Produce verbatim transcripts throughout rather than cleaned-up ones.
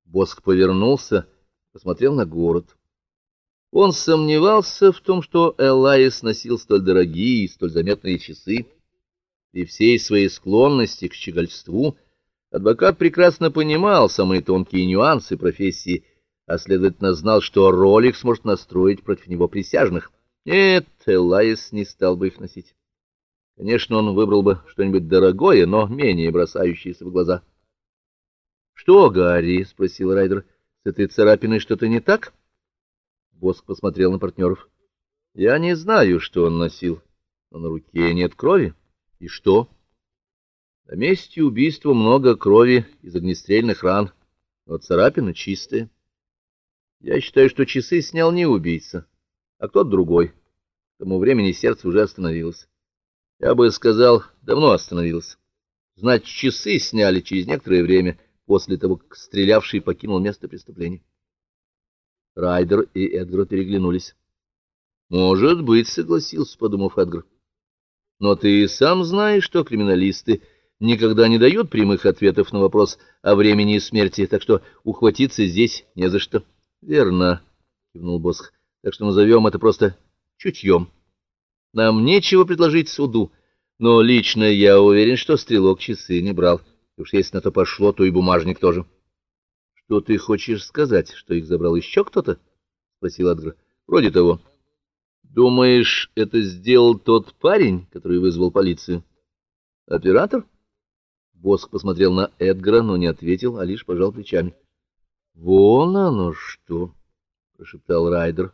Босх повернулся, посмотрел на город. Он сомневался в том, что Элайс носил столь дорогие и столь заметные часы. При всей своей склонности к щегольству адвокат прекрасно понимал самые тонкие нюансы профессии, а следовательно знал, что Ролекс может настроить против него присяжных. Нет, Элайс не стал бы их носить. Конечно, он выбрал бы что-нибудь дорогое, но менее бросающееся в глаза. — Что, Гарри? — спросил Райдер. — С этой царапиной что-то не так? Босх посмотрел на партнеров. — Я не знаю, что он носил, но на руке нет крови. — И что? — На месте убийства много крови из огнестрельных ран, но царапина чистая. Я считаю, что часы снял не убийца, а кто-то другой. К тому времени сердце уже остановилось. Я бы сказал, давно остановилось. Значит, часы сняли через некоторое время, после того, как стрелявший покинул место преступления. Райдер и Эдгар переглянулись. «Может быть», — согласился, подумав Эдгар. «Но ты сам знаешь, что криминалисты никогда не дают прямых ответов на вопрос о времени смерти, так что ухватиться здесь не за что». «Верно», — кивнул Босх, — «так что назовем это просто чутьем. Нам нечего предложить суду, но лично я уверен, что стрелок часы не брал. И уж если на то пошло, то и бумажник тоже». — Что ты хочешь сказать, что их забрал еще кто-то? — спросил Эдгар. — Вроде того. — Думаешь, это сделал тот парень, который вызвал полицию? — Оператор? Босх посмотрел на Эдгара, но не ответил, а лишь пожал плечами. — Вон оно что! — прошептал Райдер.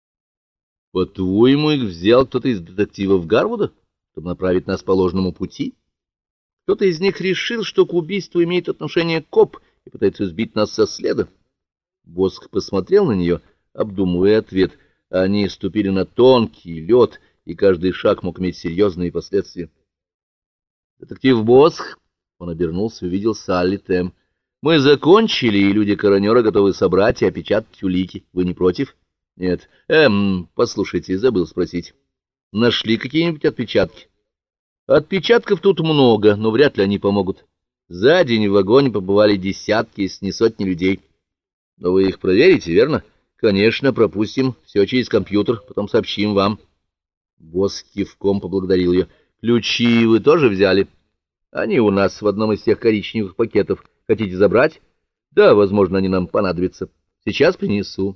— По-твоему, их взял кто-то из детективов Гарвуда, чтобы направить нас по ложному пути? Кто-то из них решил, что к убийству имеет отношение коп и пытается сбить нас со следа. Босх посмотрел на нее, обдумывая ответ. Они ступили на тонкий лед, и каждый шаг мог иметь серьезные последствия. «Детектив Босх», — он обернулся и увидел Салли Тэм. «Мы закончили, и люди коронера готовы собрать и опечатать улики. Вы не против?» «Нет. Эм, послушайте, забыл спросить. Нашли какие-нибудь отпечатки?» «Отпечатков тут много, но вряд ли они помогут. За день в вагоне побывали десятки, если не сотни людей. Но вы их проверите, верно? Конечно, пропустим все через компьютер, потом сообщим вам». Босс кивком поблагодарил ее. «Ключи вы тоже взяли? Они у нас в одном из тех коричневых пакетов. Хотите забрать? Да, возможно, они нам понадобятся. Сейчас принесу».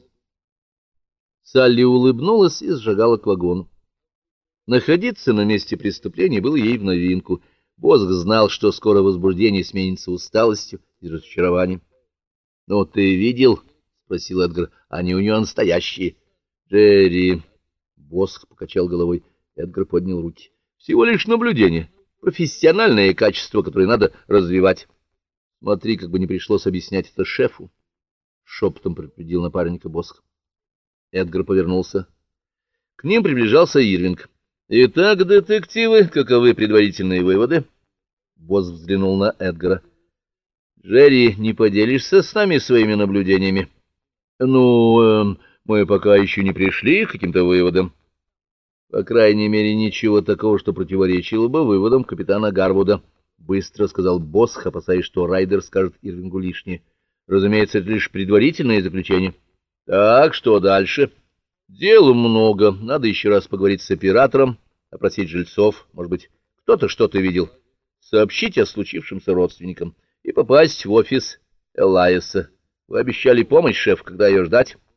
Салли улыбнулась и сжигала к вагону. Находиться на месте преступления было ей в новинку. Босх знал, что скоро возбуждение сменится усталостью и разочарованием. — Ну, ты видел? — спросил Эдгар. — Они у нее настоящие. — Джерри... — Босх покачал головой. Эдгар поднял руки. — Всего лишь наблюдение. Профессиональное качество, которое надо развивать. Смотри, как бы не пришлось объяснять это шефу. Шепотом предупредил напарника Босх. Эдгар повернулся. К ним приближался Ирвинг. «Итак, детективы, каковы предварительные выводы?» Босс взглянул на Эдгара. «Джерри, не поделишься с нами своими наблюдениями?» «Ну, э, мы пока еще не пришли к каким-то выводам. По крайней мере, ничего такого, что противоречило бы выводам капитана Гарвуда», — быстро сказал Босс, опасаясь, что Райдер скажет Ирвингу лишнее. «Разумеется, это лишь предварительное заключение. Так, что дальше?» «Дел много. Надо еще раз поговорить с оператором, опросить жильцов. Может быть, кто-то что-то видел. Сообщить о случившемся родственникам и попасть в офис Элайса. Вы обещали помощь, шеф, когда ее ждать?»